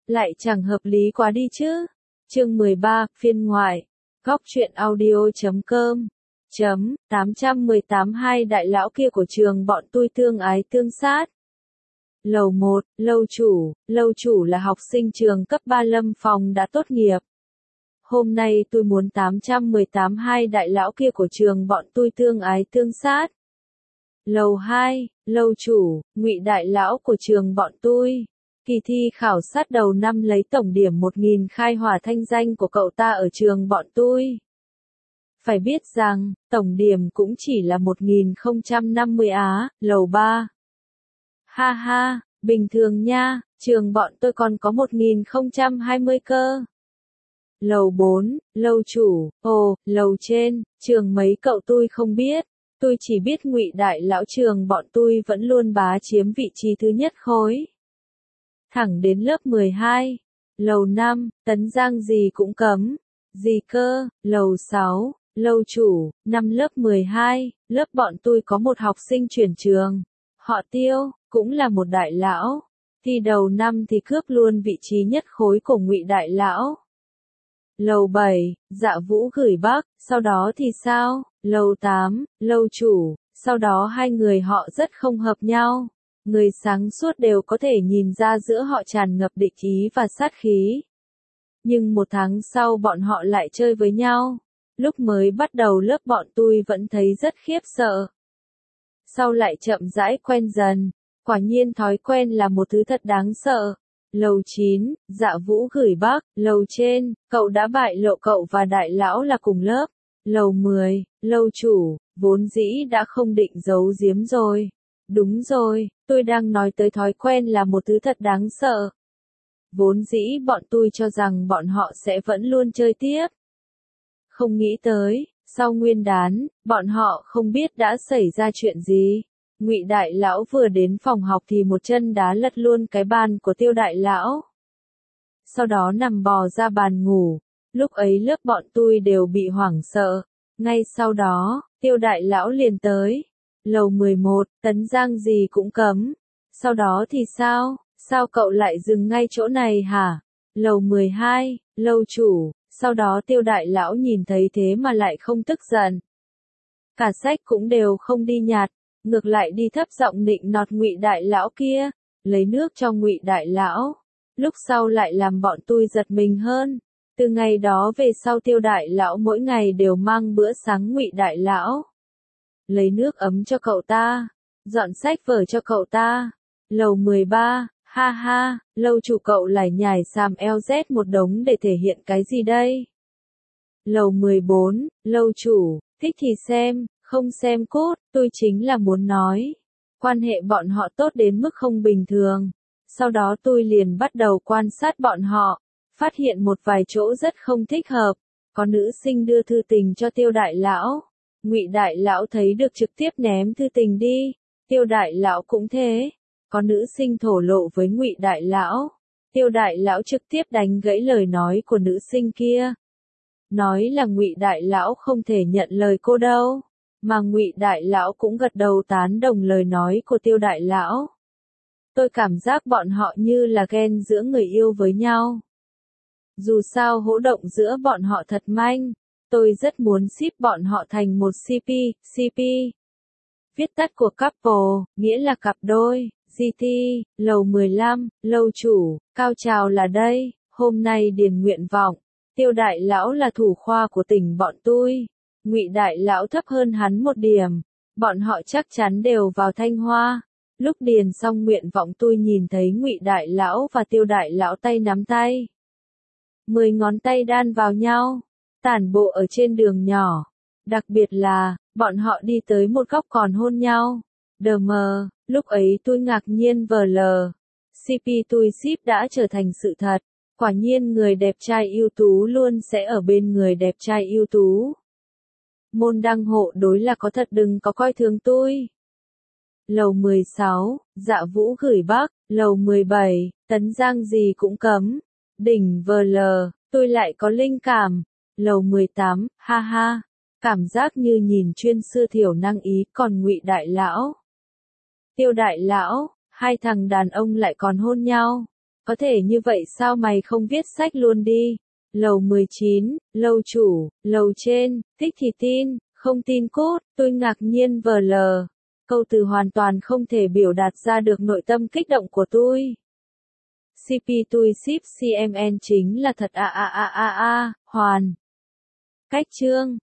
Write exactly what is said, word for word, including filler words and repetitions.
lại chẳng hợp lý quá đi chứ. Chương mười ba, phiên ngoại. Góc truyện audio chấm com chấm tám trăm mười tám hai đại lão kia của trường bọn tôi tương ái tương sát. Lầu một, lâu chủ, lâu chủ là học sinh trường cấp ba Lâm Phong đã tốt nghiệp. Hôm nay tôi muốn tám trăm mười tám hai đại lão kia của trường bọn tôi tương ái tương sát. Lầu hai, lâu chủ, Ngụy đại lão của trường bọn tôi. Kỳ thi khảo sát đầu năm lấy tổng điểm một nghìn khai hỏa thanh danh của cậu ta ở trường bọn tôi. Phải biết rằng, tổng điểm cũng chỉ là một nghìn không trăm năm mươi á, lầu ba. Ha ha, bình thường nha, trường bọn tôi còn có một nghìn không trăm hai mươi cơ. Lầu bốn, lâu chủ, ồ, lầu trên, trường mấy cậu tôi không biết. Tôi chỉ biết Ngụy đại lão trường bọn tôi vẫn luôn bá chiếm vị trí thứ nhất khối. Thẳng đến lớp mười hai. Lầu năm, Tấn Giang gì cũng cấm. Gì cơ, lầu sáu, lâu chủ, năm lớp mười hai, lớp bọn tôi có một học sinh chuyển trường. Họ Tiêu, cũng là một đại lão. Thi đầu năm thì cướp luôn vị trí nhất khối của Ngụy đại lão. Lầu bảy, Dạ Vũ gửi Bắc, sau đó thì sao? Lầu tám, lâu chủ, sau đó hai người họ rất không hợp nhau. Người sáng suốt đều có thể nhìn ra giữa họ tràn ngập địch ý và sát khí. Nhưng một tháng sau bọn họ lại chơi với nhau. Lúc mới bắt đầu lớp bọn tôi vẫn thấy rất khiếp sợ. Sau lại chậm rãi quen dần. Quả nhiên thói quen là một thứ thật đáng sợ. Lầu chín, Dạ Vũ gửi Bắc, lầu trên, cậu đã bại lộ cậu và đại lão là cùng lớp. Lầu mười, lâu chủ, vốn dĩ đã không định giấu giếm rồi. Đúng rồi, tôi đang nói tới thói quen là một thứ thật đáng sợ. Vốn dĩ bọn tôi cho rằng bọn họ sẽ vẫn luôn chơi tiếp. Không nghĩ tới, sau Nguyên đán, bọn họ không biết đã xảy ra chuyện gì. Ngụy đại lão vừa đến phòng học thì một chân đá lật luôn cái bàn của Tiêu đại lão. Sau đó nằm bò ra bàn ngủ. Lúc ấy lớp bọn tôi đều bị hoảng sợ. Ngay sau đó, Tiêu đại lão liền tới. Lầu mười một, Tấn Giang gì cũng cấm. Sau đó thì sao? Sao cậu lại dừng ngay chỗ này hả? Lầu mười hai, lâu chủ, sau đó Tiêu đại lão nhìn thấy thế mà lại không tức giận. Cả sách cũng đều không đi nhặt, ngược lại đi thấp giọng nịnh nọt Ngụy đại lão kia, lấy nước cho Ngụy đại lão. Lúc sau lại làm bọn tôi giật mình hơn. Từ ngày đó về sau Tiêu đại lão mỗi ngày đều mang bữa sáng Ngụy đại lão. Lấy nước ấm cho cậu ta, dọn sách vở cho cậu ta. Lầu mười ba, ha ha, lâu chủ cậu lại nhảy xàm eo dét một đống để thể hiện cái gì đây? Lầu mười bốn, lâu chủ, thích thì xem, không xem cốt, tôi chính là muốn nói. Quan hệ bọn họ tốt đến mức không bình thường. Sau đó tôi liền bắt đầu quan sát bọn họ, phát hiện một vài chỗ rất không thích hợp. Có nữ sinh đưa thư tình cho Tiêu đại lão. Ngụy đại lão thấy được trực tiếp ném thư tình đi. Tiêu đại lão cũng thế. Có nữ sinh thổ lộ với Ngụy đại lão. Tiêu đại lão trực tiếp đánh gãy lời nói của nữ sinh kia. Nói là Ngụy đại lão không thể nhận lời cô đâu. Mà Ngụy đại lão cũng gật đầu tán đồng lời nói của Tiêu đại lão. Tôi cảm giác bọn họ như là ghen giữa người yêu với nhau. Dù sao hỗ động giữa bọn họ thật manh. Tôi rất muốn ship bọn họ thành một xê pê, xê pê. Viết tắt của couple, nghĩa là cặp đôi, giê tê, lầu mười lăm, lâu chủ, cao trào là đây, hôm nay điền nguyện vọng. Tiêu đại lão là thủ khoa của tỉnh bọn tôi. Ngụy đại lão thấp hơn hắn một điểm. Bọn họ chắc chắn đều vào Thanh Hoa. Lúc điền xong nguyện vọng tôi nhìn thấy Ngụy đại lão và Tiêu đại lão tay nắm tay. Mười ngón tay đan vào nhau. Tản bộ ở trên đường nhỏ. Đặc biệt là, bọn họ đi tới một góc còn hôn nhau. Đờ mờ, lúc ấy tôi ngạc nhiên vờ lờ. xê pê tôi ship đã trở thành sự thật. Quả nhiên người đẹp trai ưu tú luôn sẽ ở bên người đẹp trai ưu tú. Môn đăng hộ đối là có thật, đừng có coi thường tôi. Lầu mười sáu, Dạ Vũ gửi Bắc, lầu mười bảy, Tấn Giang gì cũng cấm. Đỉnh vờ lờ, tôi lại có linh cảm. Lầu mười tám, ha ha, cảm giác như nhìn chuyên sư thiểu năng ý, còn Ngụy đại lão. Tiêu đại lão, hai thằng đàn ông lại còn hôn nhau. Có thể như vậy sao mày không viết sách luôn đi? Lầu mười chín, lầu chủ, lầu trên, thích thì tin, không tin cút, tôi ngạc nhiên vờ lờ. Câu từ hoàn toàn không thể biểu đạt ra được nội tâm kích động của tôi. xê pê tôi ship xê em en chính là thật a a a a a, hoàn. Cách chương